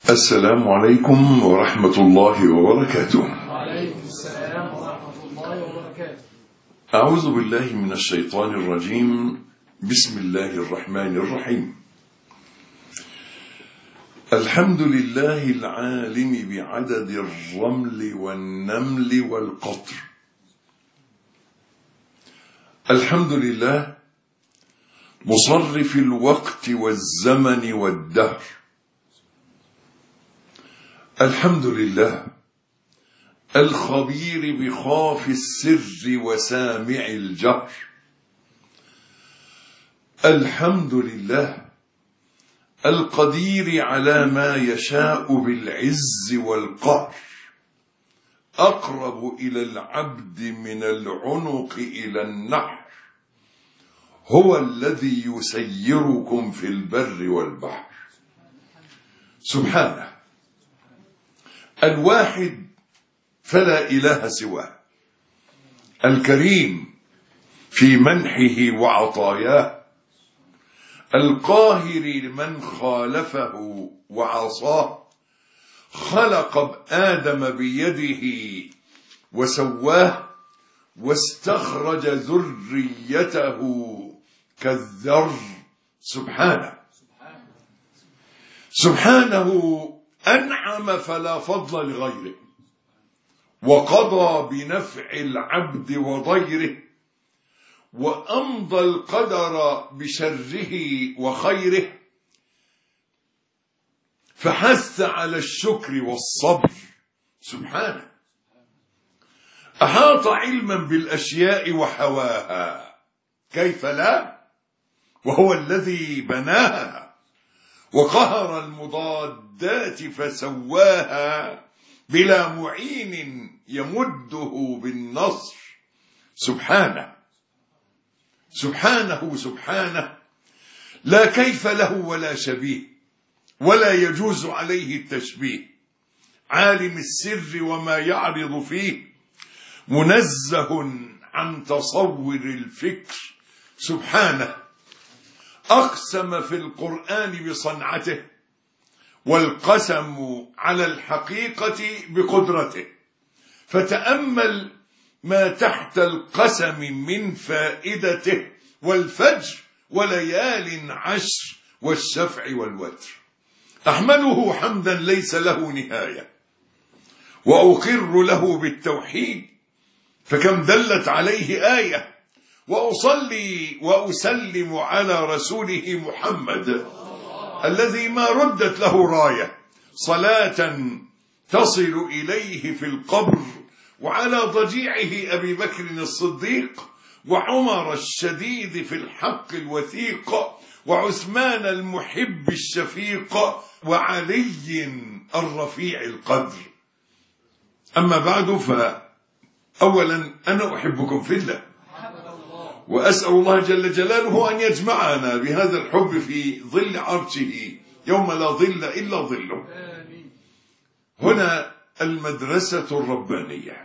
السلام عليكم ورحمة الله وبركاته. وعليكم السلام ورحمة الله وبركاته. أعوذ بالله من الشيطان الرجيم. بسم الله الرحمن الرحيم. الحمد لله العالم بعدد الرمل والنمل والقطر. الحمد لله مصرف الوقت والزمن والدهر. الحمد لله الخبير بخاف السر وسامع الجهر. الحمد لله القدير على ما يشاء بالعز والقهر. أقرب إلى العبد من العنق إلى النحر. هو الذي يسيركم في البر والبحر. سبحانه الواحد فلا إله سواه، الكريم في منحه وعطاياه، القاهر لمن خالفه وعصاه. خلق آدم بيده وسواه، واستخرج ذريته كالذر. سبحانه أنعم فلا فضل لغيره، وقضى بنفع العبد وضيره، وأمضى القدر بشره وخيره، فحث على الشكر والصبر. سبحانه أحاط علما بالأشياء وحواها، كيف لا، وهو الذي بناها، وقهر المضادات فسواها، بلا معين يمده بالنصر. سبحانه لا كيف له ولا شبيه، ولا يجوز عليه التشبيه. عالم السر وما يعرض فيه، منزه عن تصور الفكر. سبحانه أقسم في القرآن بصنعته، والقسم على الحقيقة بقدرته. فتأمل ما تحت القسم من فائدته، والفجر وليال عشر والشفع والوتر. أحمده حمدا ليس له نهاية، وأقر له بالتوحيد، فكم دلت عليه آية. وأصلي وأسلم على رسوله محمد، الذي ما ردت له راية، صلاة تصل إليه في القبر، وعلى ضجيعه أبي بكر الصديق، وعمر الشديد في الحق الوثيق، وعثمان المحب الشفيق، وعلي الرفيع القدر. أما بعد، فأولا أنا أحبكم في الله، وأسأل الله جل جلاله أن يجمعنا بهذا الحب في ظل عرشه يوم لا ظل إلا ظله. هنا المدرسة الربانية،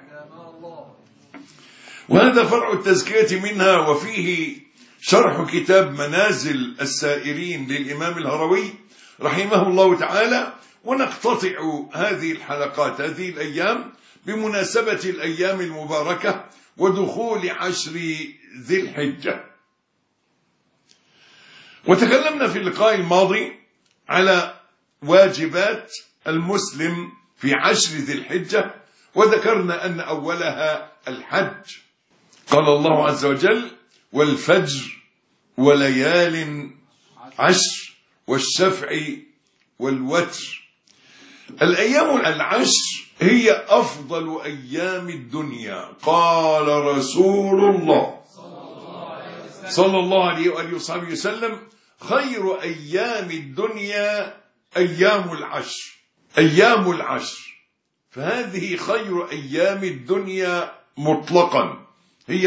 وهذا فرع التزكية منها، وفيه شرح كتاب منازل السائرين للإمام الهروي رحمه الله تعالى. ونقتطع هذه الحلقات هذه الأيام بمناسبة الأيام المباركة ودخول عشر ذي الحجة. وتكلمنا في اللقاء الماضي على واجبات المسلم في عشر ذي الحجة، وذكرنا أن أولها الحج. قال الله عز وجل: والفجر وليال عشر والشفع والوتر. الأيام العشر هي أفضل أيام الدنيا. قال رسول الله صلى الله عليه وآله وصحبه وسلم: خير أيام الدنيا أيام العشر. أيام العشر، فهذه خير أيام الدنيا مطلقا، هي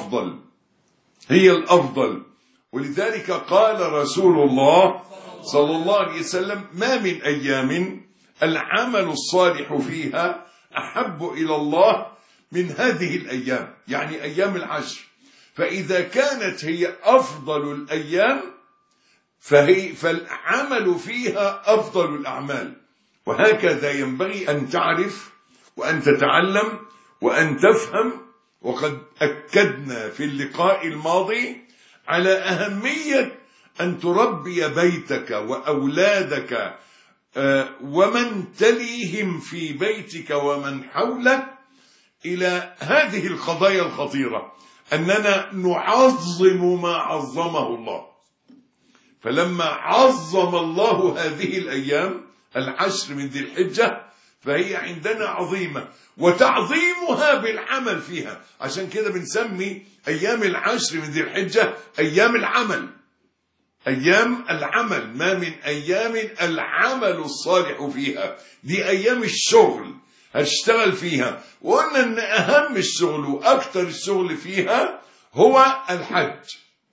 الأفضل. ولذلك قال رسول الله صلى الله عليه وسلم: ما من أيام العمل الصالح فيها أحب إلى الله من هذه الأيام، يعني أيام العشر. فإذا كانت هي أفضل الأيام فالعمل فيها أفضل الأعمال. وهكذا ينبغي أن تعرف وأن تتعلم وأن تفهم. وقد أكدنا في اللقاء الماضي على أهمية أن تربي بيتك وأولادك ومن تليهم في بيتك ومن حولك إلى هذه القضايا الخطيرة، أننا نعظم ما عظمه الله. فلما عظم الله هذه الأيام 10 من ذي الحجة فهي عندنا عظيمة، وتعظيمها بالعمل فيها. عشان كده بنسمي أيام 10 من ذي الحجة أيام العمل. أيام العمل، ما من أيام العمل الصالح فيها، دي أيام الشغل هتشتغل فيها. وقلنا أن أهم الشغل وأكثر الشغل فيها هو الحج.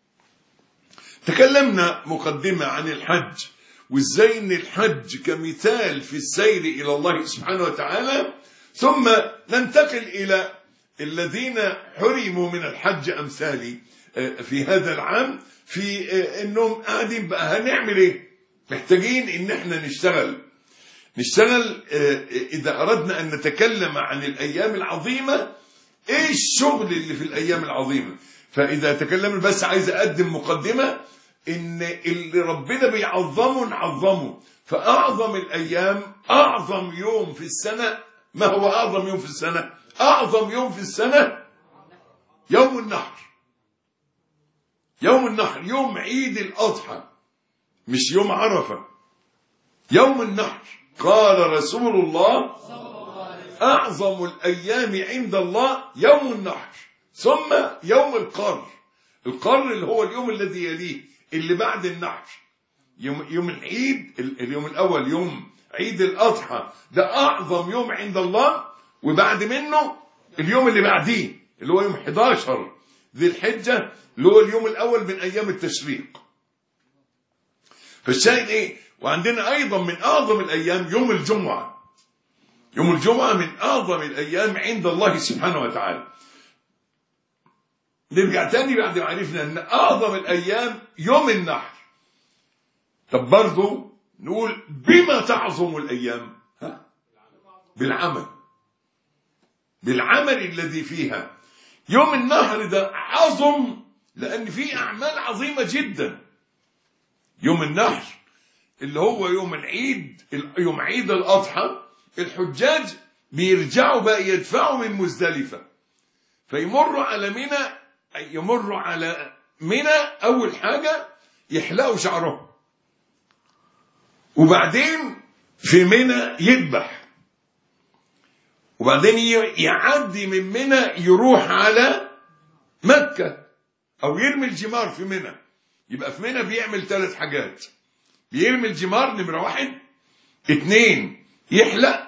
تكلمنا مقدمة عن الحج وإزاي أن الحج كمثال في السير إلى الله سبحانه وتعالى، ثم ننتقل إلى الذين حرموا من الحج أمثالي في هذا العام، في أنهم قاعدين بقى هنعمل إيه؟ محتاجين أن احنا نشتغل. إذا أردنا أن نتكلم عن الأيام العظيمة، إيه الشغل اللي في الأيام العظيمة؟ فإذا تكلمنا، بس عايز أقدم مقدمة إن اللي ربنا بيعظمه نعظمه. فأعظم الأيام، أعظم يوم في السنة، ما هو أعظم يوم في السنة؟ أعظم يوم في السنة يوم النحر. يوم النحر، يوم عيد الأضحى، مش يوم عرفة، يوم النحر. قال رسول الله أعظم الأيام عند الله يوم النحر، ثم يوم القر. القر اللي هو اليوم الذي يليه، اللي بعد النحر، يوم العيد. اليوم الأول يوم عيد الأضحى، ده أعظم يوم عند الله. وبعد منه اليوم اللي بعديه اللي هو يوم 11 ذي الحجة، اللي هو اليوم الأول من أيام التشريق. فالشاهد إيه؟ وعندنا أيضا من أعظم الأيام يوم الجمعة. يوم الجمعة من أعظم الأيام عند الله سبحانه وتعالى. نرجع تاني بعد ما عرفنا أن أعظم الأيام يوم النحر. طب برضو نقول بما تعظم الأيام؟ بالعمل الذي فيها. يوم النحر ده عظم لأن فيه أعمال عظيمة جدا. يوم النحر اللي هو يوم العيد، يوم عيد الأضحى، الحجاج بيرجعوا بقى يدفعوا من مزدلفة، فيمروا على منى. أول حاجة يحلقوا شعرهم، وبعدين في منى يذبح، وبعدين يعدي من منى يروح على مكة أو يرمي الجمار في منى. يبقى في منى بيعمل 3 حاجات: بيرمي الجمار نمرة 1، 2 يحلق،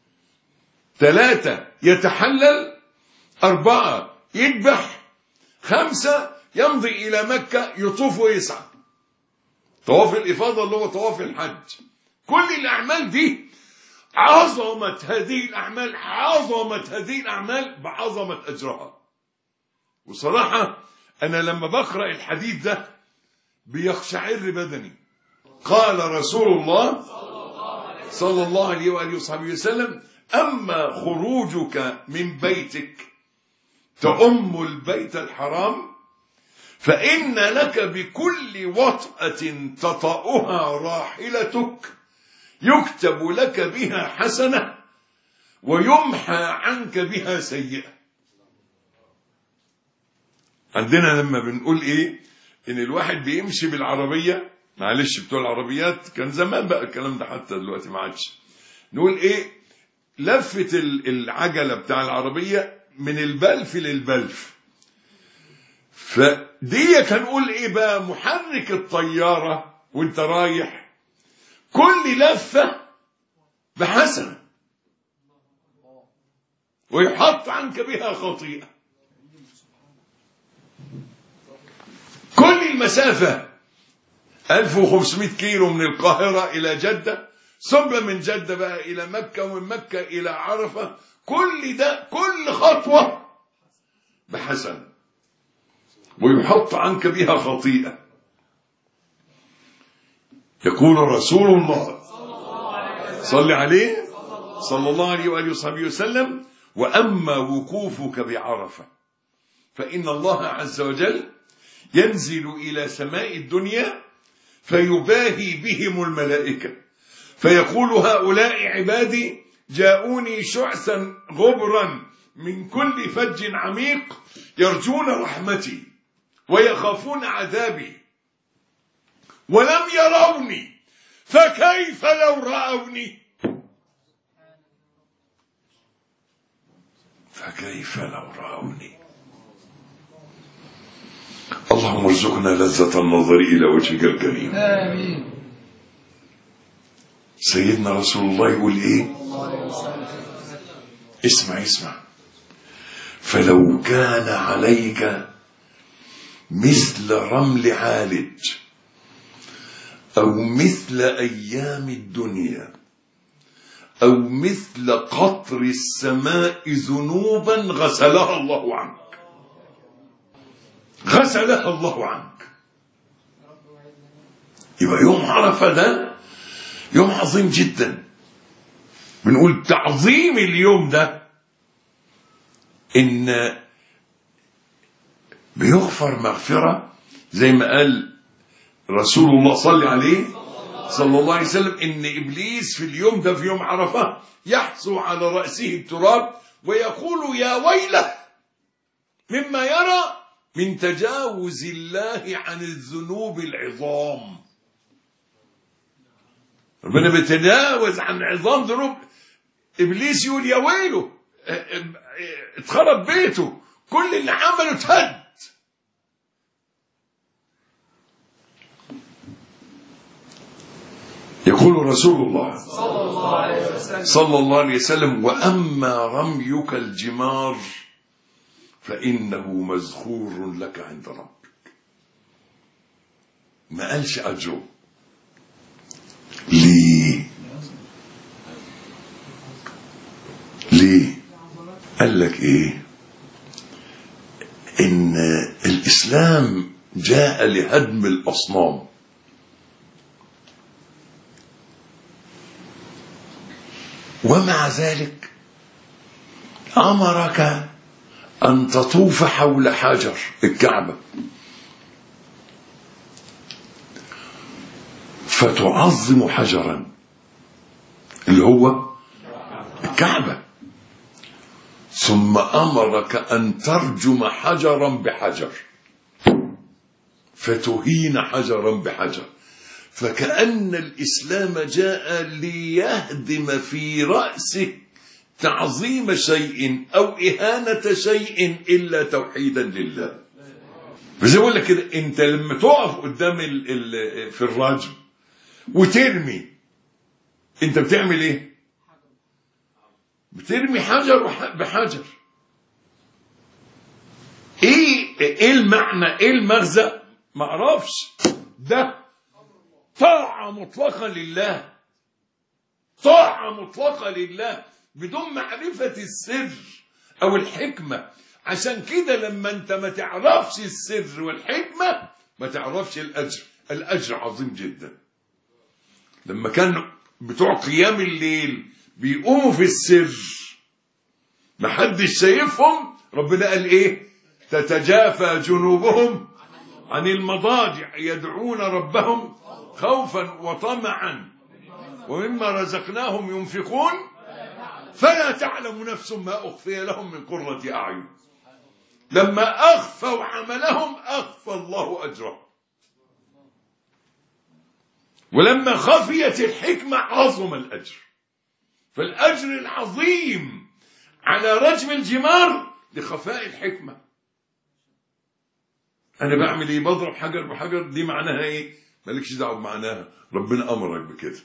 3 يتحلل، 4 يذبح، 5 يمضي إلى مكة يطوف ويسعى. طواف الإفاضة اللي هو طواف الحج. كل الأعمال دي عظمت هذه الأعمال بعظمة أجرها. وصراحة أنا لما بقرأ الحديث ده بيقشعر بدني. قال رسول الله صلى الله عليه وآله وصحبه وسلم: أما خروجك من بيتك تؤم البيت الحرام فإن لك بكل وطأة تطأها راحلتك يكتب لك بها حسنة ويمحى عنك بها سيئة. عندنا لما بنقول إيه؟ إن الواحد بيمشي بالعربية، معلش بتوع العربيات كان زمان بقى الكلام ده، حتى دلوقتي ما عادش. نقول إيه؟ لفة العجلة بتاع العربية من البلف للبلف. فدي هنقول إيه بقى؟ محرك الطيارة وانت رايح كل لفة بحسنة ويحط عنك بها خطيئة. كل المسافة 1500 كيلو من القاهرة إلى جدة، ثم من جدة بقى إلى مكة، ومن مكة إلى عرفة، كل ده كل خطوة بحسنة ويحط عنك بها خطيئة. يقول رسول الله صل عليه صلى الله عليه وآله وصحبه وسلم. وأما وقوفك بعرفة فإن الله عز وجل ينزل إلى سماء الدنيا فيباهي بهم الملائكة فيقول هؤلاء عبادي جاءوني شعثا غبرا من كل فج عميق يرجون رحمتي ويخافون عذابي ولم يروني فكيف لو رأوني فكيف لو رأوني. اللهم ارزقنا لذة النظر إلى وجهك الكريم. آمين. سيدنا رسول الله يقول إيه؟ اسمع فلو كان عليك مثل رمل عالج أو مثل أيام الدنيا أو مثل قطر السماء ذنوبا غسلها الله عنك غسلها الله عنك. يبقى يوم عرفة ده يوم عظيم جدا. بنقول تعظيم اليوم ده إن بيغفر مغفرة زي ما قال رسول الله صلى عليه صلى الله عليه وسلم إن إبليس في اليوم ده في يوم عرفة يحثو على رأسه التراب ويقول يا ويله مما يرى من تجاوز الله عن الذنوب العظام. ربنا بيتجاوز عن عظام ذنوب. إبليس يقول يا ويله اتخرب بيته كل اللي عمله اتهد. يقول رسول الله صلى الله عليه وسلم وأما رميك الجمار فإنه مذخور لك عند ربك. ما قالش أجره. ليه قال لك إيه؟ إن الإسلام جاء لهدم الأصنام ومع ذلك أمرك أن تطوف حول حجر الكعبة فتعظم حجرا اللي هو الكعبة ثم أمرك أن ترجم حجرا بحجر فتهين حجرا بحجر. فكأن الإسلام جاء ليهدم في رأسك تعظيم شيء أو إهانة شيء إلا توحيدا لله. بس أقول لك كده أنت لما تقف قدام في الرجم وترمي أنت بتعمل إيه؟ بترمي حجر بحجر. إيه المعنى؟ إيه المغزى؟ ما أعرفش. ده طاعة مطلقة لله، طاعة مطلقة لله بدون معرفة السر أو الحكمة. عشان كده لما أنت ما تعرفش السر والحكمة ما تعرفش الأجر. الأجر عظيم جدا. لما كان بتوع قيام الليل بيقوموا في السر محدش شايفهم ربنا قال إيه؟ تتجافى جنوبهم عن المضاجع يدعون ربهم خوفا وطمعا ومما رزقناهم ينفقون فلا تعلم نفس ما أخفي لهم من قرة أعين. لما أخفوا عملهم أخفى الله أجره. ولما خفيت الحكمة عظم الأجر. فالأجر العظيم على رجم الجمار لخفاء الحكمة. أنا بعمل إيه؟ بضرب حجر بحجر. دي معناها إيه؟ مالكش دعوة بمعناها. ربنا أمرك بكده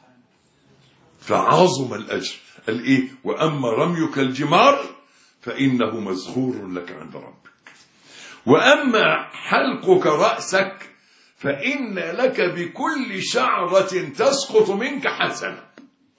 فعظم الأجر. قال إيه؟ وأما رميك الجمار فإنه مذخور لك عند ربك. وأما حلقك رأسك فإن لك بكل شعرة تسقط منك حسنة.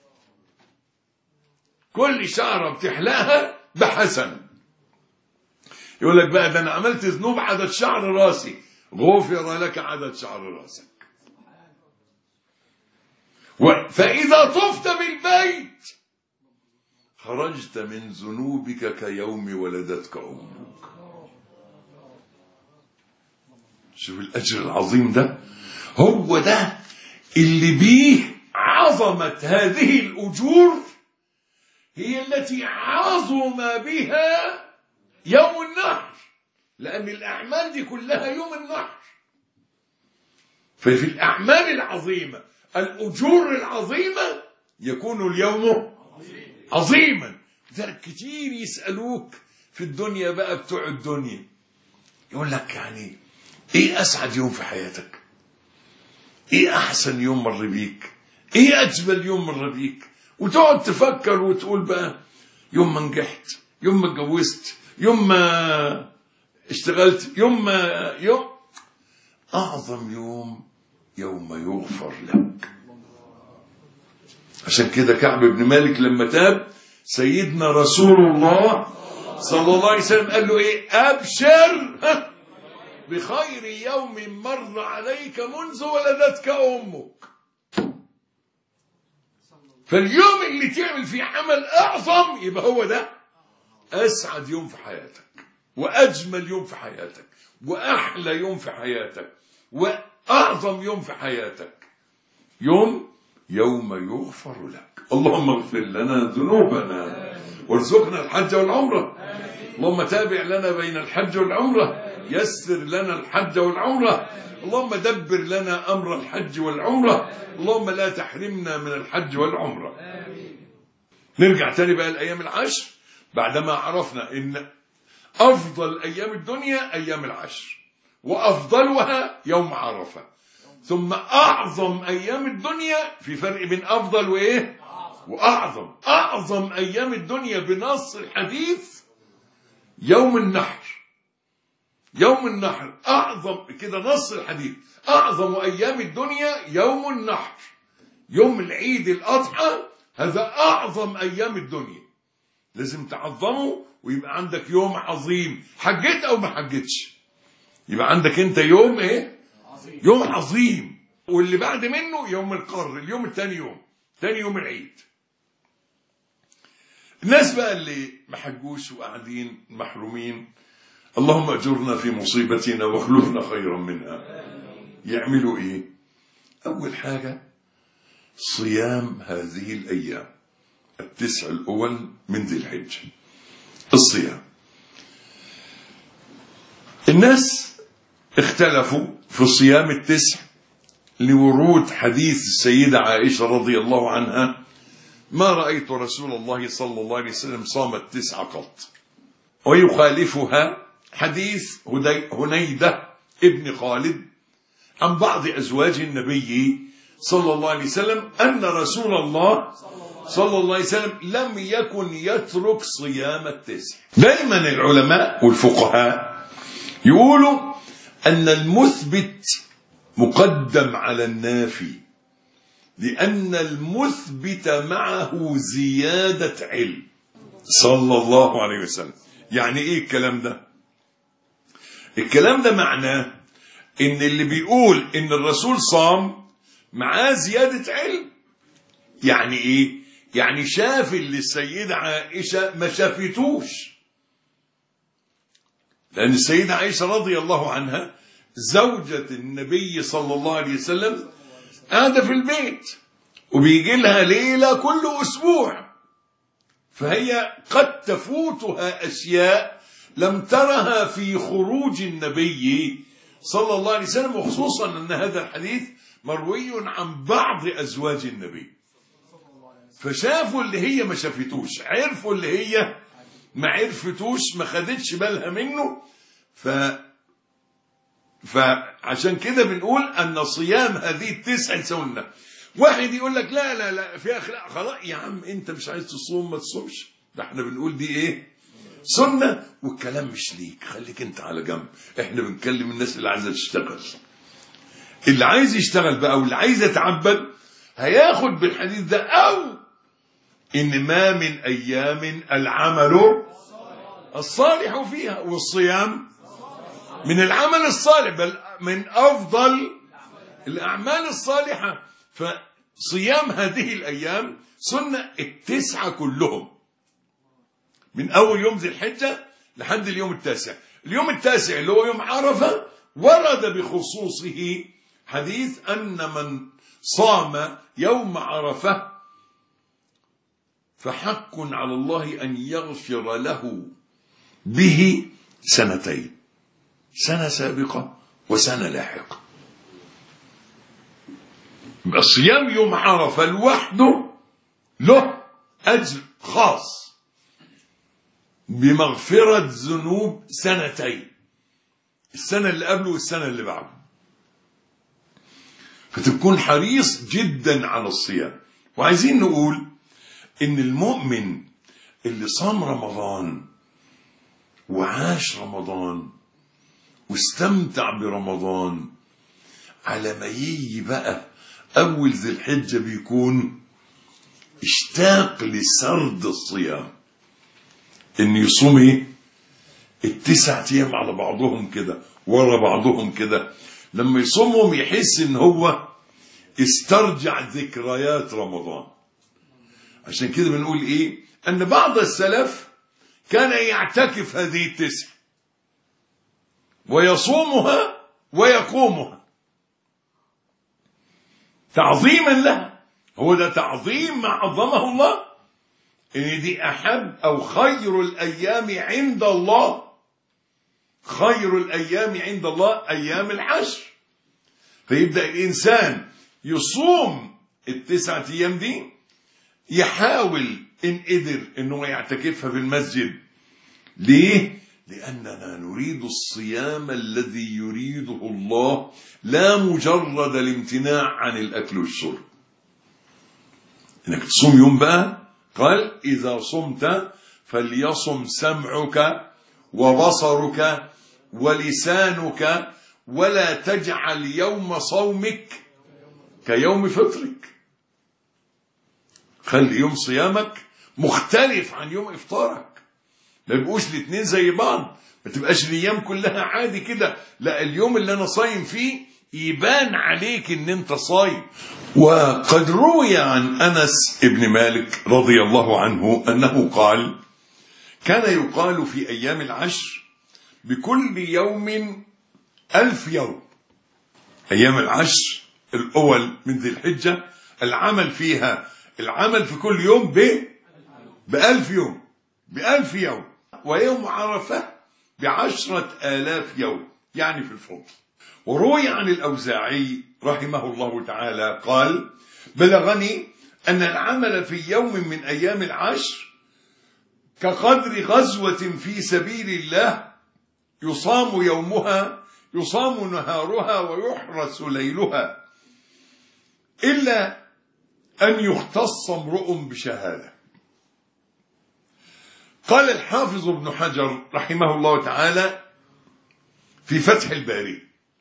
كل شعرة بتحلقها بحسنة. يقول لك بقى ده أنا عملت ذنوب عدد شعر راسي غفر لك عدد شعر راسك. فإذا طفت بالبيت خرجت من ذنوبك كيوم ولدتك أمك. شوف الأجر العظيم ده، هو ده اللي بيه عظمة هذه الأجور، هي التي عظم بها يوم النحر، لأن الأعمال دي كلها يوم النحر. ففي الأعمال العظيمة الأجور العظيمة يكون اليوم عظيما. لذلك كتير يسألوك في الدنيا بقى بتوع الدنيا، يقول لك يعني ايه أسعد يوم في حياتك؟ ايه أحسن يوم مر بيك؟ ايه أجمل يوم مر بيك؟ وتقعد تفكر وتقول بقى يوم ما نجحت، يوم ما اتجوزت، يوم ما اشتغلت، يوم أعظم يوم يغفر لك. عشان كده كعب بن مالك لما تاب سيدنا رسول الله صلى الله عليه وسلم قال له ايه؟ أبشر بخير يوم مر عليك منذ ولدتك أمك. فاليوم اللي تعمل فيه عمل أعظم يبقى هو ده أسعد يوم في حياتك، وأجمل يوم في حياتك، وأحلى يوم في حياتك، وأعظم يوم في حياتك، يوم يغفر لك. اللهم اغفر لنا ذنوبنا وارزقنا الحج والعمرة. اللهم تابع لنا بين الحج والعمرة، يسر لنا الحج والعمرة. اللهم دبر لنا أمر الحج والعمرة. اللهم لا تحرمنا من الحج والعمرة. نرجع تاني بقى الأيام العشر، بعدما عرفنا إن أفضل أيام الدنيا أيام العشر، وأفضلها يوم عرفة، ثم أعظم أيام الدنيا، في فرق بين أفضل وإيه وأعظم. أعظم أيام الدنيا بنص الحديث يوم النحر. يوم النحر أعظم كده، نص الحديث أعظم أيام الدنيا يوم النحر، يوم العيد الأضحى، هذا أعظم أيام الدنيا، لازم تعظمه ويبقى عندك يوم عظيم. حجيت أو ما حجيتش يبقى عندك أنت يوم إيه؟ يوم عظيم. واللي بعد منه يوم القر، اليوم الثاني تاني يوم العيد. الناس بقى اللي ما حجوش وقاعدين محرومين، اللهم اجرنا في مصيبتنا واخلفنا خيرا منها، يعملوا ايه؟ اول حاجة صيام هذه الايام 9 الأول من ذي الحجة. الصيام، الناس اختلفوا في صيام 9 لورود حديث السيدة عائشة رضي الله عنها: ما رأيت رسول الله صلى الله عليه وسلم صام 9 قط. ويخالفها حديث هنيدة ابن خالد عن بعض أزواج النبي صلى الله عليه وسلم أن رسول الله صلى الله عليه وسلم لم يكن يترك صيام 9. دائما العلماء والفقهاء يقولوا أن المثبت مقدم على النافي، لأن المثبت معه زيادة علم صلى الله عليه وسلم. يعني إيه الكلام ده؟ الكلام ده معناه إن اللي بيقول إن الرسول صام معاه زيادة علم. يعني إيه؟ يعني شاف اللي السيدة عائشة ما شافتوش، لأن السيدة عائشة رضي الله عنها زوجة النبي صلى الله عليه وسلم قاعدة في البيت وبيجي لها ليلة كل أسبوع، فهي قد تفوتها أشياء لم ترها في خروج النبي صلى الله عليه وسلم، وخصوصا أن هذا الحديث مروي عن بعض أزواج النبي، فشافوا اللي هي ما شافتوش، عرفوا اللي هي ما عرفتوش، ما خدتش بالها منه. فعشان كده بنقول أن صيام هذه 9 سنة. واحد يقول لك لا لا لا في أخلاق، خلاص يا عم أنت مش عايز تصوم ما تصومش، ده احنا بنقول دي إيه؟ سنة، والكلام مش ليك، خليك أنت على جنب، احنا بنكلم الناس اللي عايزة تشتغل. اللي عايز يشتغل بقى واللي عايز يتعبد هياخد بالحديث ده، أو إن ما من أيام العمل الصالح فيها، والصيام من العمل الصالح، بل من أفضل الأعمال الصالحة. صيام هذه الأيام سنة 9 كلهم، من أول يوم ذي الحجة لحد اليوم التاسع. اليوم التاسع اللي هو يوم عرفة ورد بخصوصه حديث أن من صام يوم عرفة فحق على الله أن يغفر له به 2 سنة سابقة وسنة لاحقة. الصيام يوم عرفة لوحده له أجر خاص بمغفرة ذنوب 2، السنة اللي قبله والسنة اللي بعده. فتكون حريص جدا على الصيام. وعايزين نقول إن المؤمن اللي صام رمضان وعاش رمضان واستمتع برمضان، على ما يجي بقى أول ذي الحجة بيكون اشتاق لسرد الصيام، إن يصوم 9 أيام على بعضهم كده ورا بعضهم كده. لما يصومهم يحس إن هو استرجع ذكريات رمضان. عشان كده بنقول إيه؟ أن بعض السلف كان يعتكف هذه 9 ويصومها ويقومها تعظيما لها. هو ده تعظيم ما عظمه الله، إن دي أحب أو خير الأيام عند الله. خير الأيام عند الله أيام العشر. فيبدأ الإنسان يصوم 9 أيام دي، يحاول إن قدر إنه يعتكفها في المسجد. ليه؟ لأننا نريد الصيام الذي يريده الله، لا مجرد الامتناع عن الأكل والشرب. إنك تصوم يوم بقى، قال إذا صمت فليصم سمعك وبصرك ولسانك ولا تجعل يوم صومك كيوم فطرك. خلي يوم صيامك مختلف عن يوم إفطارك، ما يبقوش الاثنين زي بعض، ما تبقاش الايام كلها عادي كده. لا، اليوم اللي انا صايم فيه يبان عليك ان انت صايم. وقد روي عن انس ابن مالك رضي الله عنه انه قال: كان يقال في ايام العشر بكل يوم 1000 يوم. ايام العشر الاول من ذي الحجة العمل فيها، العمل في كل يوم ب1000 يوم، ب1000 يوم. ويوم عرفة ب10,000 يوم، يعني في الفضل. وروي عن الأوزاعي رحمه الله تعالى قال: بلغني أن العمل في يوم من أيام العشر كقدر غزوة في سبيل الله، يصام يومها، يصام نهارها، ويحرس ليلها، إلا أن يختص امرؤ بشهادة. قال الحافظ ابن حجر رحمه الله تعالى في فتح الباري،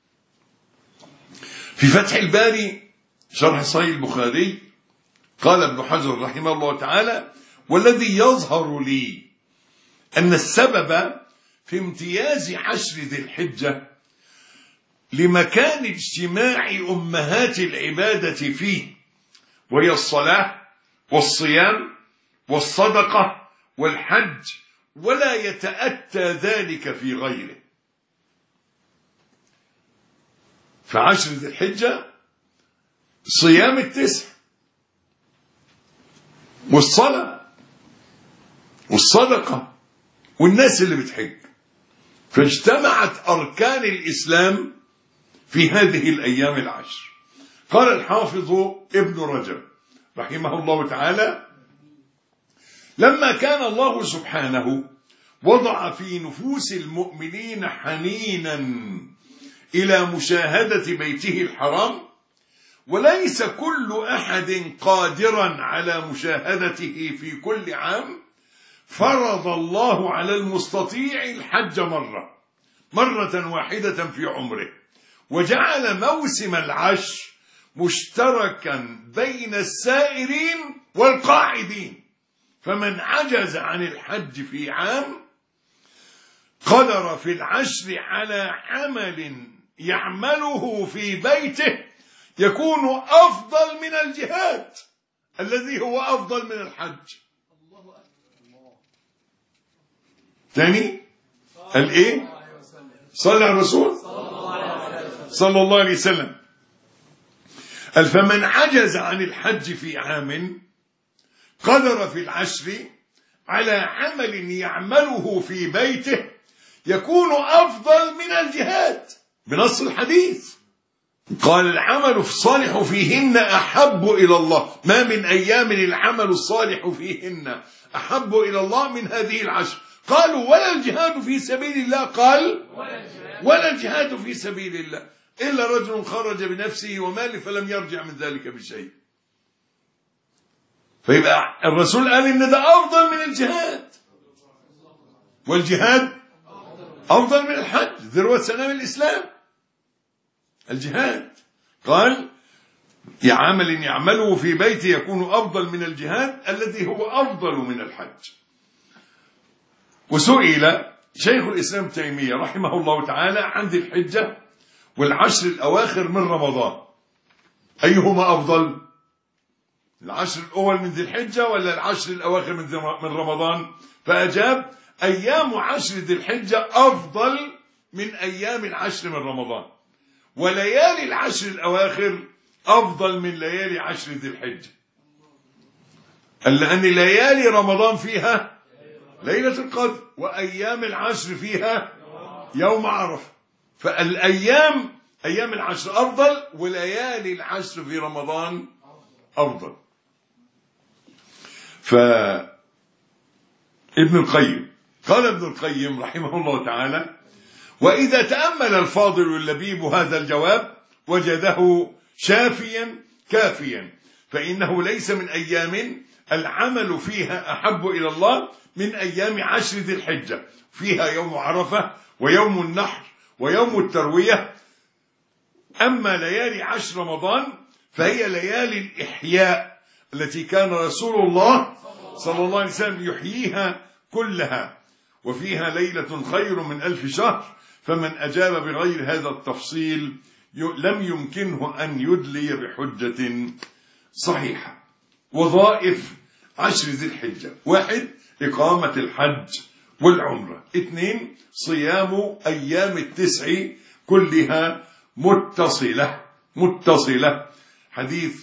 في فتح الباري شرح صحيح البخاري، قال ابن حجر رحمه الله تعالى: والذي يظهر لي أن السبب في امتياز عشر ذي الحجة لمكان اجتماع أمهات العبادة فيه، وهي الصلاة والصيام والصدقة والحج، ولا يتأتى ذلك في غيره. فعشر ذي الحجة صيام 9 والصلاة والصدقة والناس اللي بتحج، فاجتمعت أركان الإسلام في هذه الأيام العشر. قال الحافظ ابن رجب رحمه الله تعالى: لما كان الله سبحانه وضع في نفوس المؤمنين حنينا إلى مشاهدة بيته الحرام، وليس كل أحد قادرا على مشاهدته في كل عام، فرض الله على المستطيع الحج مرة واحدة في عمره، وجعل موسم العشر مشتركا بين السائرين والقاعدين. فمن عجز عن الحج في عام قدر في العشر على عمل يعمله في بيته يكون أفضل من الجهاد الذي هو أفضل من الحج. ثاني الإيه؟ صلى على الرسول صلى الله عليه وسلم. فمن عجز عن الحج في عام قدر في العشر على عمل يعمله في بيته يكون أفضل من الجهاد بنص الحديث. قال العمل الصالح فيهن أحب إلى الله، ما من أيام العمل الصالح فيهن أحب إلى الله من هذه العشر. قالوا ولا الجهاد في سبيل الله؟ قال ولا الجهاد في سبيل الله إلا رجل خرج بنفسه وماله فلم يرجع من ذلك بشيء. فيبقى الرسول قال إن ده أفضل من الجهاد، والجهاد أفضل من الحج، ذروة سنام الإسلام الجهاد. قال عمل يعمله في بيته يكون أفضل من الجهاد الذي هو أفضل من الحج. وسئل شيخ الإسلام تيمية رحمه الله تعالى عن ذي الحجة والعشر الأواخر من رمضان، أيهما أفضل؟ العشر الأول من ذي الحجة ولا العشر الأواخر من رمضان؟ فأجاب أيام عشر ذي الحجة أفضل من أيام العشر من رمضان، وليالي العشر الأواخر أفضل من ليالي عشر ذي الحجة، لأن ليالي رمضان فيها ليلة القدر وأيام العشر فيها يوم عرفة، فالأيام أيام العشر أفضل وليالي العشر في رمضان أفضل. فابن القيم قال ابن القيم رحمه الله تعالى وإذا تأمل الفاضل اللبيب هذا الجواب وجده شافيا كافيا، فإنه ليس من أيام العمل فيها أحب إلى الله من أيام عشر ذي الحجة، فيها يوم عرفة ويوم النحر ويوم التروية. أما ليالي عشر رمضان فهي ليالي الإحياء التي كان رسول الله صلى الله عليه وسلم يحييها كلها، وفيها ليلة خير من 1000 شهر، فمن أجاب بغير هذا التفصيل لم يمكنه أن يدلي بحجة صحيحة. وظائف عشر ذي الحجة: 1. إقامة الحج والعمرة. 2. صيام أيام التسع كلها متصلة. حديث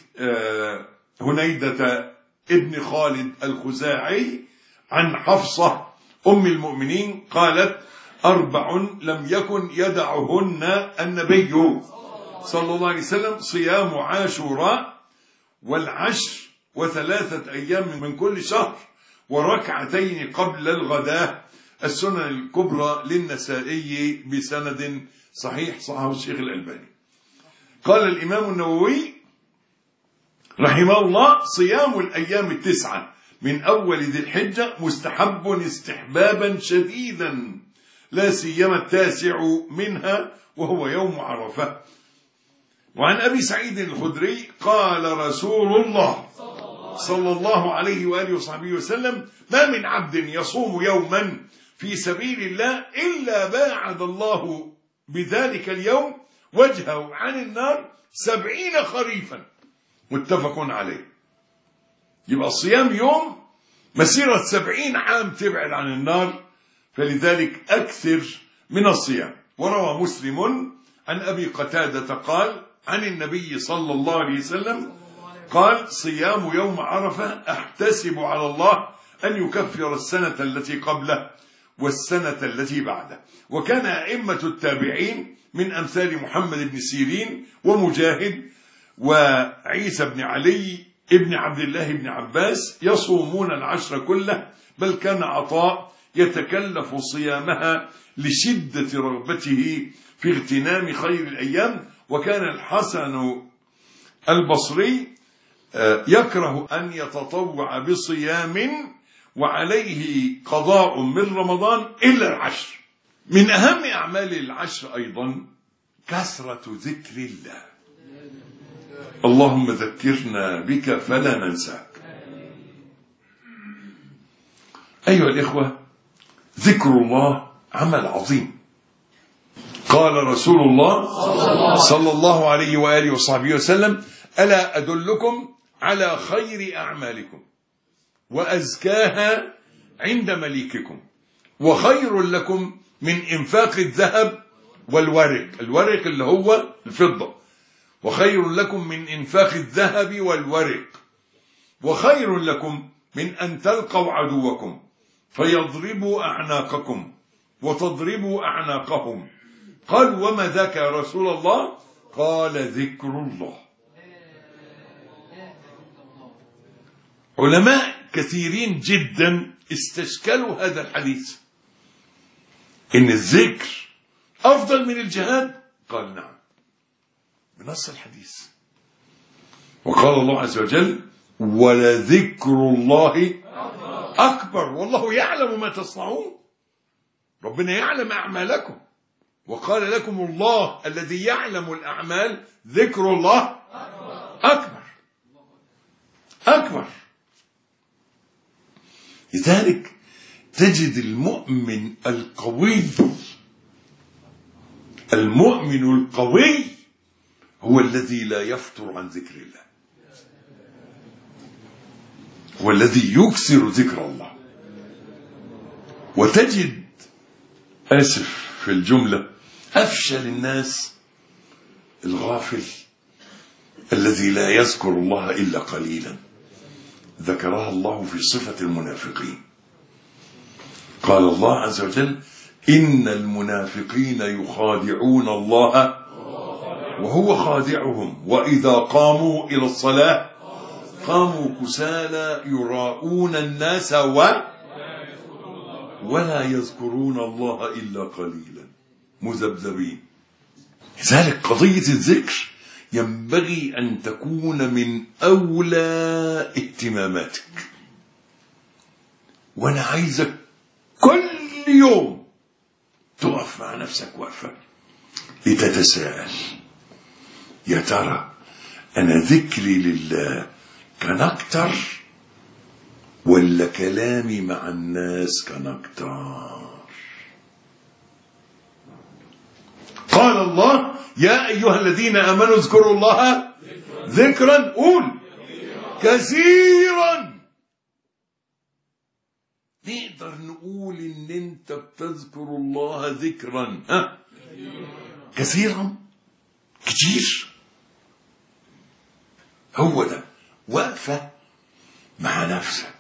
هنيدة ابن خالد الخزاعي عن حفصة أم المؤمنين قالت: 4 لم يكن يدعهن النبي صلى الله عليه وسلم: صيام عاشوراء والعشر و3 أيام من كل شهر وركعتين قبل الغداء. السنن الكبرى للنسائي بسند صحيح صححه الشيخ الألباني. قال الإمام النووي رحمه الله: صيام الأيام التسعة من أول ذي الحجة مستحب استحبابا شديدا، لا سيما التاسع منها وهو يوم عرفة. وعن أبي سعيد الخدري قال رسول الله صلى الله عليه وآله وصحبه وسلم: ما من عبد يصوم يوما في سبيل الله إلا باعد الله بذلك اليوم وجهه عن النار 70 خريفا. متفق عليه. يبقى الصيام يوم مسيرة 70 عام تبعد عن النار، فلذلك أكثر من الصيام. وروى مسلم عن أبي قتادة قال عن النبي صلى الله عليه وسلم قال: صيام يوم عرفة أحتسب على الله أن يكفر السنة التي قبله والسنة التي بعده. وكان أئمة التابعين من أمثال محمد بن سيرين ومجاهد وعيسى بن علي ابن عبد الله بن عباس يصومون العشر كله، بل كان عطاء يتكلف صيامها لشدة رغبته في اغتنام خير الأيام. وكان الحسن البصري يكره أن يتطوع بصيام وعليه قضاء من رمضان إلا العشر. من أهم أعمال العشر أيضا كثرة ذكر الله. اللهم ذكرنا بك فلا ننساك. أيها الإخوة، ذكر الله عمل عظيم. قال رسول الله صلى الله عليه وآله وصحبه وسلم: ألا أدلكم على خير أعمالكم وأزكاها عند مليككم وخير لكم من إنفاق الذهب والورق، الورق اللي هو الفضة، وخير لكم من إنفاق الذهب والورق، وخير لكم من أن تلقوا عدوكم فيضربوا أعناقكم وتضربوا أعناقهم. قال: وما ذاك يا رسول الله؟ قال: ذكر الله. علماء كثيرين جدا استشكلوا هذا الحديث، إن الذكر أفضل من الجهاد. قال: نعم، بنص الحديث. وقال الله عز وجل: ولذكر الله أكبر والله يعلم ما تصنعون. ربنا يعلم أعمالكم، وقال لكم الله الذي يعلم الأعمال ذكر الله أكبر أكبر. لذلك تجد المؤمن القوي، المؤمن القوي هو الذي لا يفتر عن ذكر الله، هو الذي يكثر ذكر الله. وتجد، آسف في الجملة، أفشل الناس الغافل الذي لا يذكر الله إلا قليلا. ذكرها الله في صفة المنافقين. قال الله عز وجل: إن المنافقين يخادعون الله وهو خادعهم وإذا قاموا إلى الصلاة قاموا كسالى يراءون الناس ولا يذكرون الله إلا قليلا مذبذبين. لذلك قضية الذكر ينبغي أن تكون من أولى اهتماماتك. وأنا عايزك كل يوم تقف مع نفسك وقفة لتتساءل: يا ترى أنا ذكري لله كان أكتر ولا كلامي مع الناس كان أكتر؟ قال الله: يا أيها الذين آمنوا اذكروا الله ذكرا قول كثيرا. نقدر نقول إن أنت بتذكر الله ذكرا كثيرا، كتير. هو ده وقفة مع نفسك.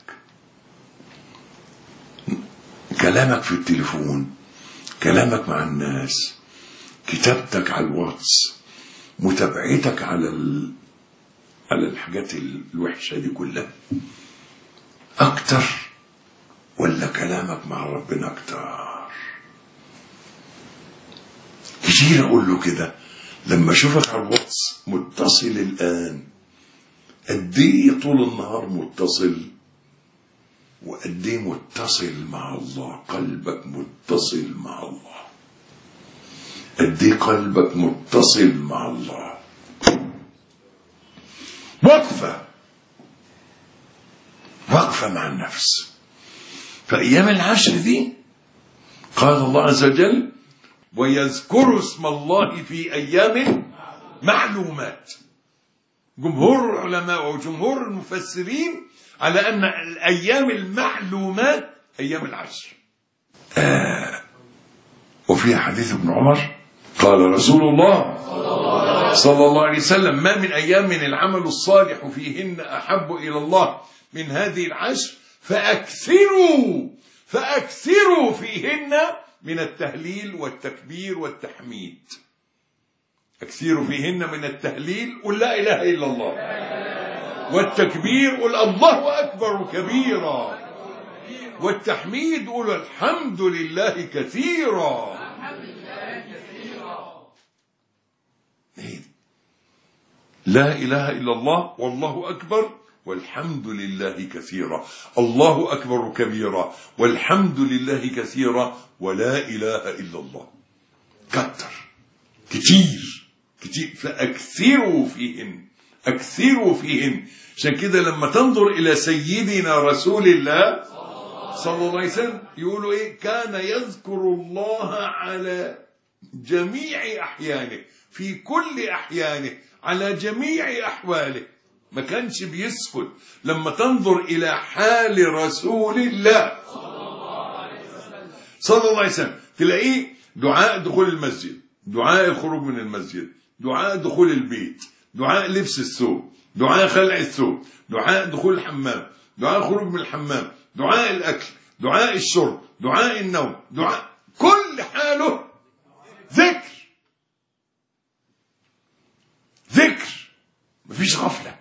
كلامك في التليفون، كلامك مع الناس، كتابتك على الواتس، متابعتك على الحاجات الوحشة دي كلها أكتر ولا كلامك مع ربنا أكتر؟ كتير أقول له كده لما أشوفك على الواتس متصل الآن، قد إيه طول النهار متصل، وقد إيه متصل مع الله، قلبك متصل مع الله، قد إيه قلبك متصل مع الله. وقفة مع النفس. فأيام العشر دي قال الله عز وجل: ويذكر اسم الله في أيام معلومات. جمهور العلماء وجمهور المفسرين على أن الأيام المعلومات أيام العشر. وفي حديث ابن عمر قال رسول الله صلى الله عليه وسلم: ما من أيام من العمل الصالح فيهن أحب إلى الله من هذه العشر فأكثروا فيهن من التهليل والتكبير والتحميد. أكثروا فيهن من التهليل، قل لا إله إلا الله، والتكبير قل الله أكبر كبيرا، والتحميد قل الحمد لله كثيرا. لا إله إلا الله والله أكبر والحمد لله كثيرا، الله أكبر كبيرا والحمد لله كثيرا ولا إله إلا الله. كتر، كتير. فأكثروا فيهن، أكثروا فيهن. عشان كده لما تنظر إلى سيدنا رسول الله صلى الله عليه وسلم يقولوا إيه؟ كان يذكر الله على جميع أحيانه، في كل أحيانه، على جميع أحواله. ما كانش بيسكت لما تنظر إلى حال رسول الله صلى الله عليه وسلم. تلاقيه دعاء دخول المسجد، دعاء الخروج من المسجد، دعاء دخول البيت، دعاء لبس الثوب، دعاء خلع الثوب، دعاء دخول الحمام، دعاء خروج من الحمام، دعاء الأكل، دعاء الشرب، دعاء النوم، دعاء، كل حاله ذكر ذكر، مفيش غفلة.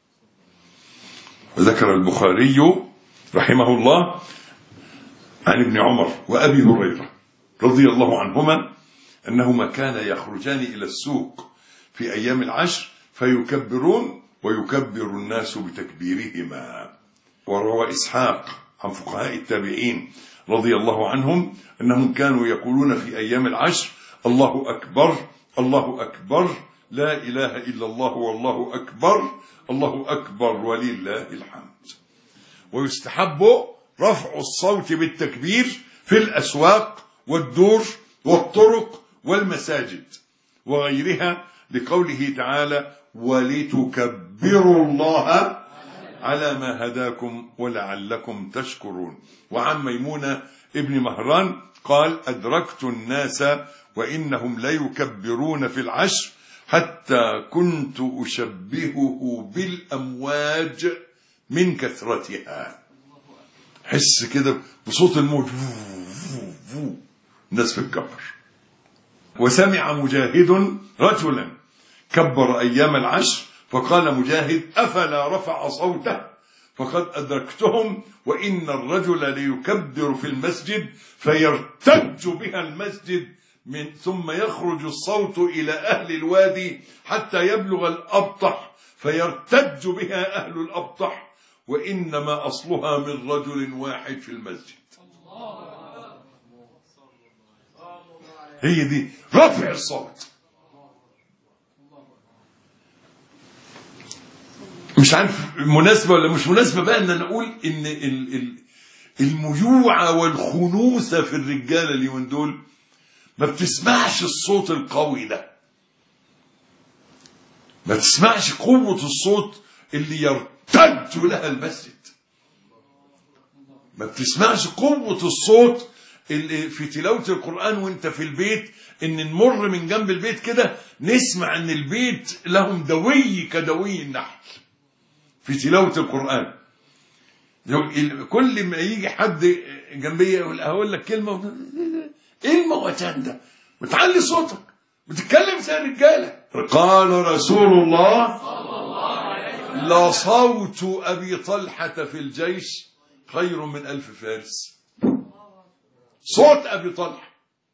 وذكر البخاري رحمه الله عن ابن عمر وأبي هريرة رضي الله عنهما أنهما كانا يخرجان إلى السوق في أيام العشر فيكبرون ويكبر الناس بتكبيرهما. وروى إسحاق عن فقهاء التابعين رضي الله عنهم أنهم كانوا يقولون في أيام العشر: الله أكبر الله أكبر، لا إله إلا الله والله أكبر، الله أكبر ولله الحمد. ويستحب رفع الصوت بالتكبير في الأسواق والدور والطرق والمساجد وغيرها، لقوله تعالى: ولتكبروا الله على ما هداكم ولعلكم تشكرون. وعن ميمونة ابن مهران قال: أدركت الناس وإنهم ليكبرون في العشر حتى كنت أشبهه بالأمواج من كثرتها. حس كده بصوت الموج، الناس بتكبر. وسمع مجاهد رجلا كبر أيام العشر فقال مجاهد: أفلا رفع صوته؟ فقد أدركتهم وإن الرجل ليكبر في المسجد فيرتج بها المسجد ثم يخرج الصوت إلى أهل الوادي حتى يبلغ الأبطح فيرتج بها أهل الأبطح، وإنما أصلها من رجل واحد في المسجد. هي دي رفع الصوت. مش عارف مناسبة ولا مش مناسبة بقى ان انا اقول ان الميوعة والخنوثة في الرجالة اليومين دول ما بتسمعش الصوت القوي ده، ما تسمعش قوة الصوت اللي يرتج لها المسجد، ما بتسمعش قوة الصوت اللي في تلاوة القرآن وانت في البيت، ان نمر من جنب البيت كده نسمع ان البيت لهم دوي كدوي النحل في تلاوة القرآن. كل ما يجي حد جنبي يقول هقول لك كلمة، ايه الموتان ده؟ بتعلي صوتك، بتتكلم زي الرجالة. قال رسول الله لصوت أبي طلحة في الجيش خير من 1000 فارس. صوت أبي طلحة.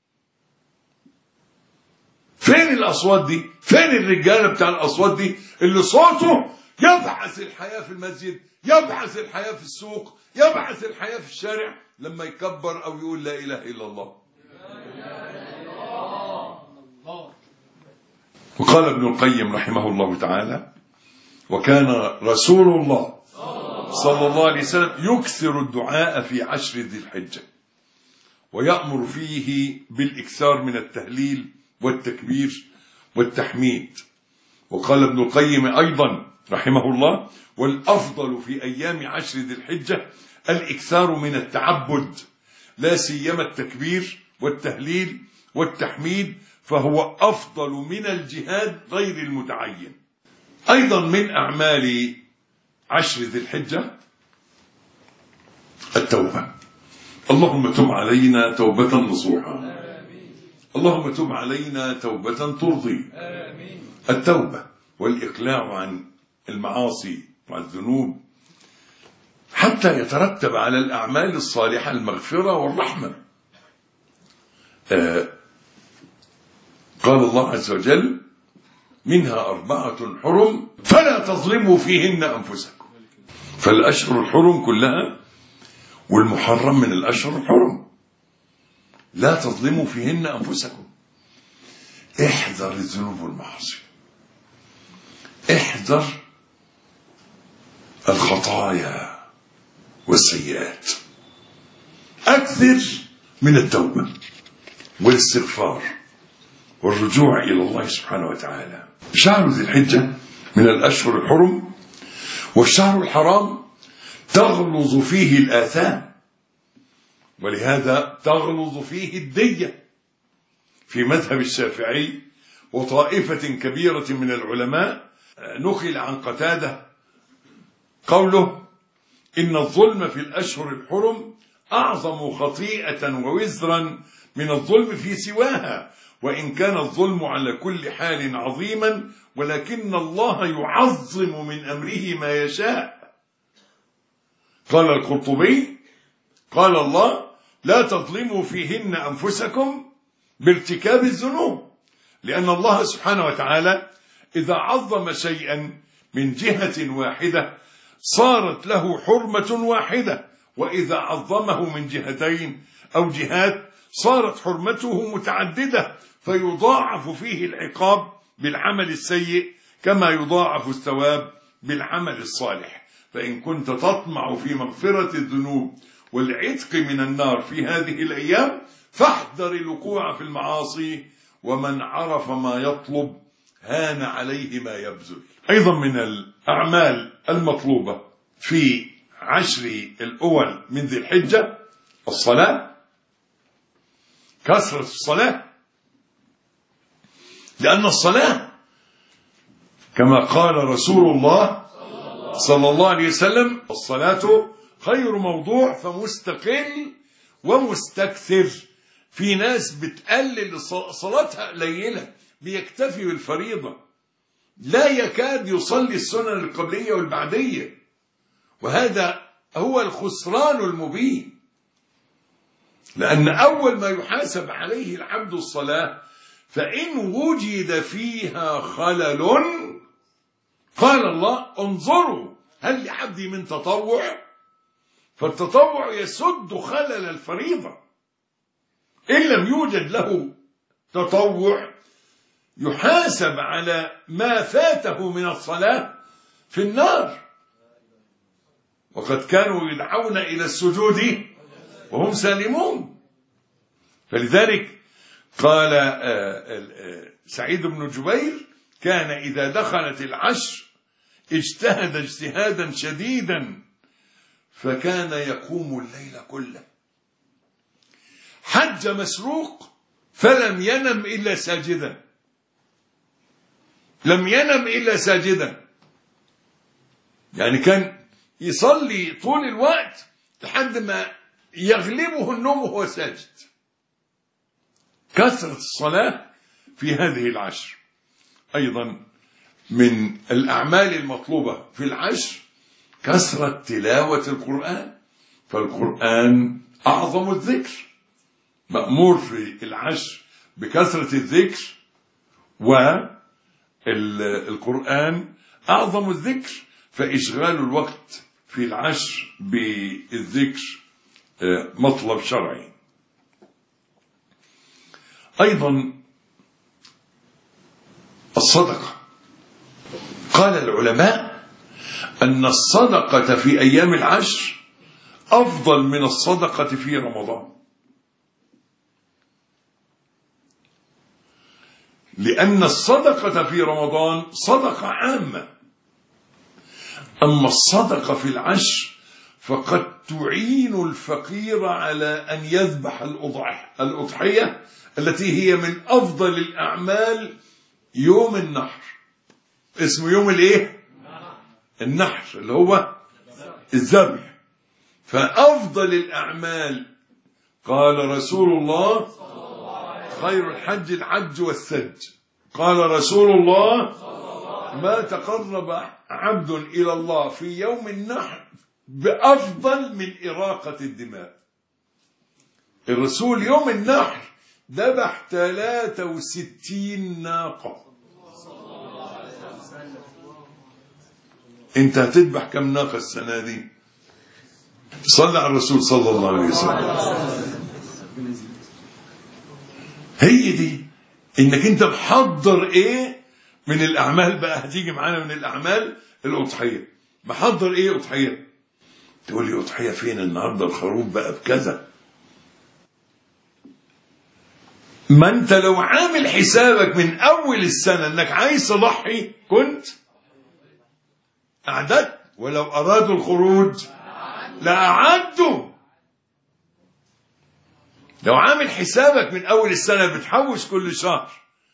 فين الأصوات دي؟ فين الرجالة بتاع الأصوات دي اللي صوته يبعث الحياة في المسجد، يبعث الحياة في السوق، يبعث الحياة في الشارع لما يكبر أو يقول لا إله إلا الله. وقال ابن القيم رحمه الله تعالى: وكان رسول الله صلى الله عليه وسلم يكثر الدعاء في عشر ذي الحجة ويأمر فيه بالإكثار من التهليل والتكبير والتحميد. وقال ابن القيم أيضا رحمه الله: والأفضل في أيام عشر ذي الحجة الإكثار من التعبد، لا سيما التكبير والتهليل والتحميد، فهو أفضل من الجهاد غير المتعين. أيضا من أعمال عشر ذي الحجة التوبة. اللهم تب علينا توبة نصوحا، اللهم تب علينا توبة ترضي. التوبة والإقلاع عن المعاصي والذنوب حتى يترتب على الأعمال الصالحة المغفرة والرحمة. قال الله عز وجل: منها 4 حرم فلا تظلموا فيهن أنفسكم. فالأشهر الحرم كلها والمحرم من الأشهر الحرم، لا تظلموا فيهن أنفسكم. احذر الذنوب والمعاصي، احذر الخطايا والسيئات، أكثر من التوبة والاستغفار والرجوع إلى الله سبحانه وتعالى. شهر ذي الحجة من الأشهر الحرم، والشهر الحرام تغلظ فيه الآثام، ولهذا تغلظ فيه الدية في مذهب الشافعي وطائفة كبيرة من العلماء. نقل عن قتادة قوله: إن الظلم في الأشهر الحرم أعظم خطيئة ووزرا من الظلم في سواها، وإن كان الظلم على كل حال عظيما، ولكن الله يعظم من أمره ما يشاء. قال القرطبي: قال الله: لا تظلموا فيهن أنفسكم بارتكاب الذنوب، لأن الله سبحانه وتعالى إذا عظم شيئا من جهة واحدة صارت له حرمة واحدة، وإذا عظمه من جهتين أو جهات صارت حرمته متعددة، فيضاعف فيه العقاب بالعمل السيء كما يضاعف الثواب بالعمل الصالح. فإن كنت تطمع في مغفرة الذنوب والعتق من النار في هذه الأيام فاحذر الوقوع في المعاصي، ومن عرف ما يطلب هان عليه ما يبذل. أيضا من الأعمال المطلوبة في عشر الأول من ذي الحجة الصلاة، كثرة الصلاة، لأن الصلاة كما قال رسول الله صلى الله عليه وسلم: الصلاة خير موضوع، فمستقل ومستكثر. في ناس بتقلل صلاتها قليلة، بيكتفي بالفريضة، لا يكاد يصلي السنن القبلية والبعدية، وهذا هو الخسران المبين، لأن أول ما يحاسب عليه العبد الصلاة، فإن وجد فيها خلل قال الله: انظروا هل لعبدي من تطوع، فالتطوع يسد خلل الفريضة. إن لم يوجد له تطوع يحاسب على ما فاته من الصلاة في النار، وقد كانوا يدعون إلى السجود وهم سالمون. فلذلك قال سعيد بن جبير: كان إذا دخلت العشر اجتهد اجتهادا شديدا، فكان يقوم الليل كله. حج مسروق فلم ينم إلا ساجدا، لم ينم إلا ساجدا، يعني كان يصلي طول الوقت لحد ما يغلبه النوم وهو ساجد. كثرة الصلاة في هذه العشر. أيضا من الأعمال المطلوبة في العشر كثرة تلاوة القرآن، فالقرآن أعظم الذكر، مأمور في العشر بكثرة الذكر، والقرآن أعظم الذكر، فإشغال الوقت في العشر بالذكر مطلب شرعي. أيضا الصدقة، قال العلماء أن الصدقة في أيام العشر أفضل من الصدقة في رمضان، لأن الصدقة في رمضان صدقة عامة، أما الصدقة في العشر فقد تعين الفقير على أن يذبح الأضحية التي هي من أفضل الأعمال يوم النحر. اسمه يوم الايه؟ النحر، اللي هو الذبح. فأفضل الأعمال قال رسول الله: خير الحج العج والثج. قال رسول الله: ما تقرب عبد إلى الله في يوم النحر بأفضل من إراقة الدماء. الرسول يوم النحر ذبح 63 ناقة. انت هتذبح كم ناقة السنة دي؟ صلى على الرسول صلى الله عليه وسلم. هي دي انك انت محضر ايه من الاعمال. بقى هتيجي معانا من الاعمال الاضحيه. محضر ايه اضحيه؟ تقول لي اضحيه فين النهارده؟ الخروف بقى بكذا. ما انت لو عامل حسابك من اول السنة انك عايز تضحي كنت اعددت، ولو ارادوا الخروج لاعدوا. لو عامل حسابك من اول السنة بتحوش كل شهر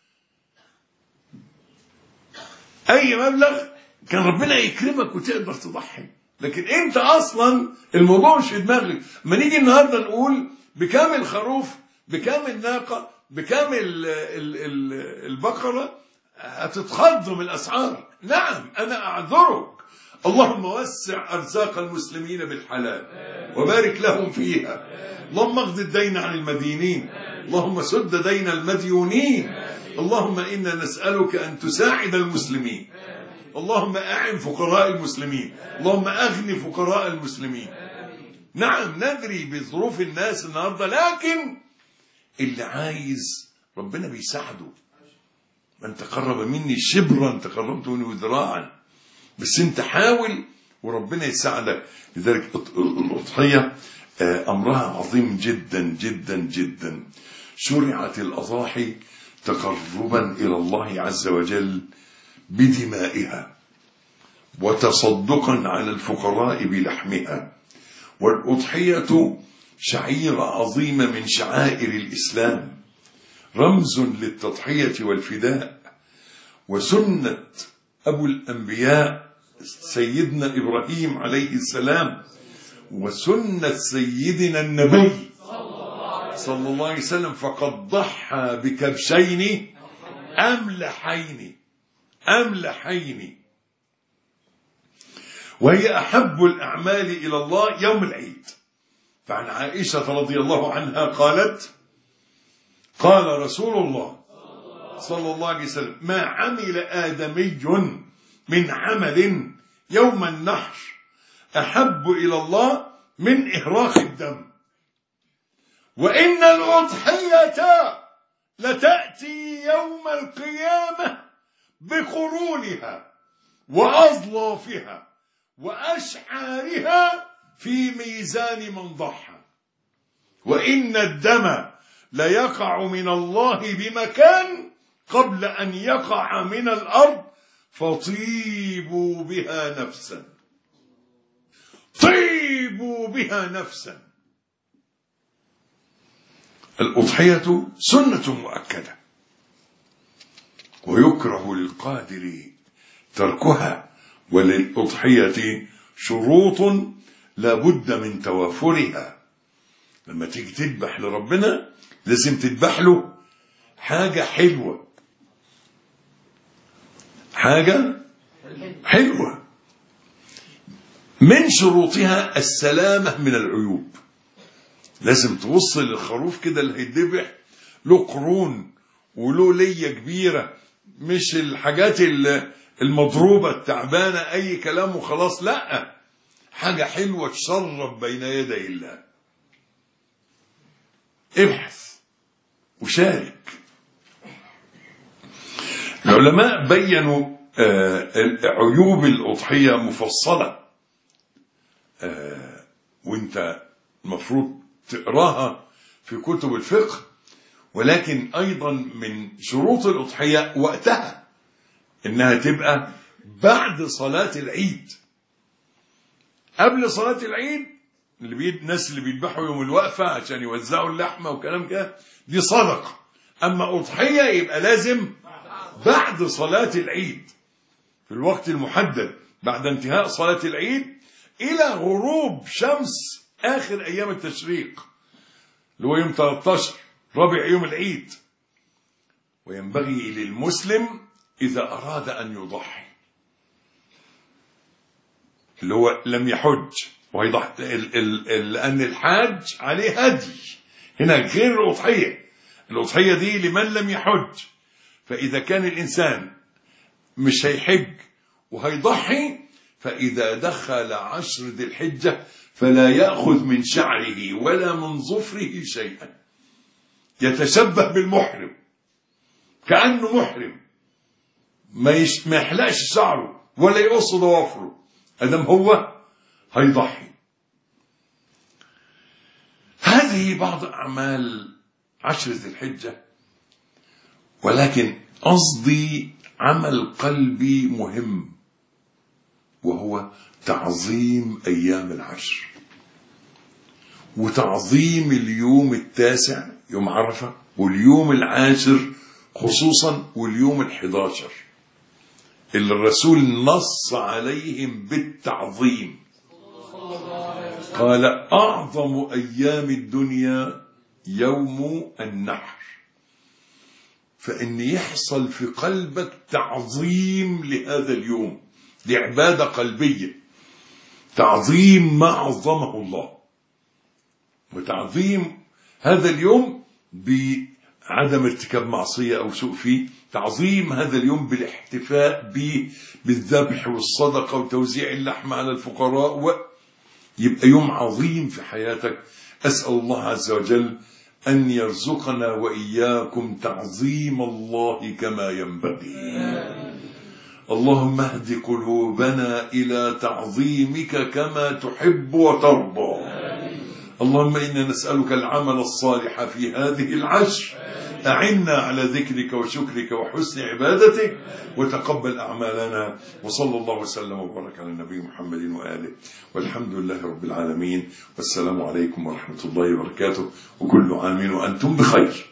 اي مبلغ كان ربنا يكرمك وتقدر تضحي. لكن انت اصلا الموضوع مش في دماغك. ما نيجي النهارده نقول بكام الخروف، بكام الناقه، بكام البقره، هتتخض من الاسعار. نعم انا اعذرك. اللهم وسع ارزاق المسلمين بالحلال وبارك لهم فيها. اللهم اقض الدين عن المدينين، اللهم سد دين المديونين. اللهم انا نسالك ان تساعد المسلمين. اللهم أعن فقراء المسلمين، اللهم أغني فقراء المسلمين. نعم ندري بظروف الناس النهاردة، لكن اللي عايز ربنا بيساعده. من تقرب مني شبرا تقربت منه ذراعا. بس انت حاول وربنا يساعدك. لذلك الأضحية أمرها عظيم جدا جدا جدا. شرعت الأضاحي تقربا إلى الله عز وجل بدمائها وتصدقا على الفقراء بلحمها. والأضحية شعيرة عظيمة من شعائر الإسلام، رمز للتضحية والفداء، وسنة أبو الأنبياء سيدنا إبراهيم عليه السلام، وسنة سيدنا النبي صلى الله عليه وسلم. فقد ضحى بكبشين أملحين، وهي أحب الأعمال إلى الله يوم العيد. فعن عائشة رضي الله عنها قالت: قال رسول الله صلى الله عليه وسلم: ما عمل آدمي من عمل يوم النحر أحب إلى الله من إهراق الدم، وإن الأضحية لتأتي يوم القيامة بقرونها وأظلافها وأشعارها في ميزان من ضحى، وإن الدم ليقع من الله بمكان قبل أن يقع من الأرض، فطيبوا بها نفسا، طيبوا بها نفسا. الأضحية سنة مؤكدة، ويكره للقادر تركها، وللأضحية شروط لا بد من توافرها. لما تيجي تذبح لربنا لازم تذبح له حاجة حلوة، من شروطها السلامة من العيوب. لازم توصل الخروف كده اللي هيتذبح له قرون وله لية كبيرة، مش الحاجات المضروبة التعبانة أي كلام وخلاص، لا، حاجة حلوة تشرب بين يدي الله. ابحث وشارك. العلماء بيّنوا عيوب الأضحية مفصلة، وانت المفروض تقراها في كتب الفقه. ولكن أيضا من شروط الأضحية وقتها، إنها تبقى بعد صلاة العيد. قبل صلاة العيد الناس اللي بيذبحوا يوم الوقفة عشان يوزعوا اللحمة وكلام كده دي صدقة. أما أضحية يبقى لازم بعد صلاة العيد في الوقت المحدد، بعد انتهاء صلاة العيد إلى غروب شمس آخر أيام التشريق اللي هو يوم 13 رابع يوم العيد. وينبغي للمسلم إذا أراد أن يضحي، اللي هو لم يحج ويضحي، لأن الحاج عليه هدي هنا غير الأضحية. الأضحية دي لمن لم يحج. فإذا كان الإنسان مش هيحج وهيضحي، فإذا دخل 10 ذي الحجة فلا يأخذ من شعره ولا من ظفره شيئا، يتشبه بالمحرم كأنه محرم، ما يحلقش شعره ولا يقص ضوافره أدم هو هيضحي. هذه بعض أعمال 10 ذي الحجة ولكن قصدي عمل قلبي مهم، وهو تعظيم أيام العشر، وتعظيم اليوم التاسع يوم عرفة، واليوم العاشر خصوصا، واليوم 11 اللي الرسول نص عليهم بالتعظيم. قال أعظم أيام الدنيا يوم النحر. فإن يحصل في قلبك تعظيم لهذا اليوم، لعبادة قلبية، تعظيم ما عظمه الله، وتعظيم هذا اليوم بعدم ارتكاب معصية أو سوء فيه، تعظيم هذا اليوم بالاحتفاء به بالذبح والصدقة وتوزيع اللحم على الفقراء، يبقى يوم عظيم في حياتك. أسأل الله عز وجل أن يرزقنا وإياكم تعظيم الله كما ينبغي. اللهم اهد قلوبنا إلى تعظيمك كما تحب وترضى. اللهم إنا نسألك العمل الصالح في هذه العشر. أعنا على ذكرك وشكرك وحسن عبادتك، وتقبل أعمالنا. وصلى الله وسلم وبارك على النبي محمد وآله، والحمد لله رب العالمين، والسلام عليكم ورحمة الله وبركاته، وكل عام وأنتم بخير.